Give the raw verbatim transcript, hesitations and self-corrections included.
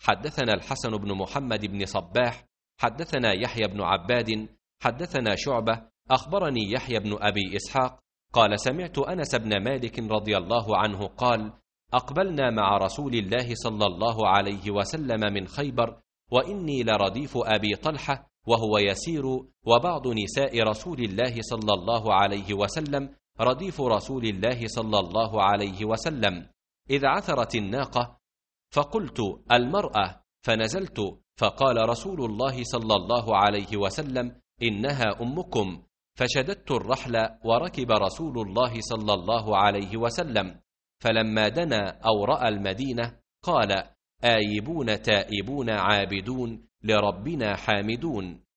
حدثنا الحسن بن محمد بن صباح حدثنا يحيى بن عباد حدثنا شعبة أخبرني يحيى بن أبي إسحاق قال سمعت أنس بن مالك رضي الله عنه قال أقبلنا مع رسول الله صلى الله عليه وسلم من خيبر وإني لرديف أبي طلحة وهو يسير وبعض نساء رسول الله صلى الله عليه وسلم رديف رسول الله صلى الله عليه وسلم إذ عثرت الناقة فقلت المرأة فنزلت فقال رسول الله صلى الله عليه وسلم إنها أمكم فشددت الرحل وركب رسول الله صلى الله عليه وسلم فلما دنا أو رأى المدينة قال آيبون تائبون عابدون لربنا حامدون